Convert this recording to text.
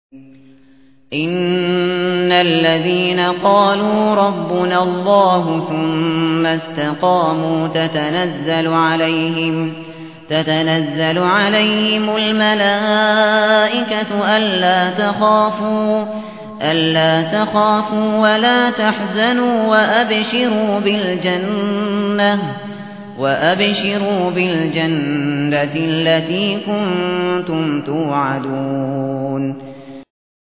إِنَّ الَّذِينَ قَالُوا رَبُّنَا اللَّهُ ثُمَّ استقاموا تتنزل عليهم الملائكة ألا تخافوا ولا تحزنوا وأبشروا بالجنة التي كنتم توعدون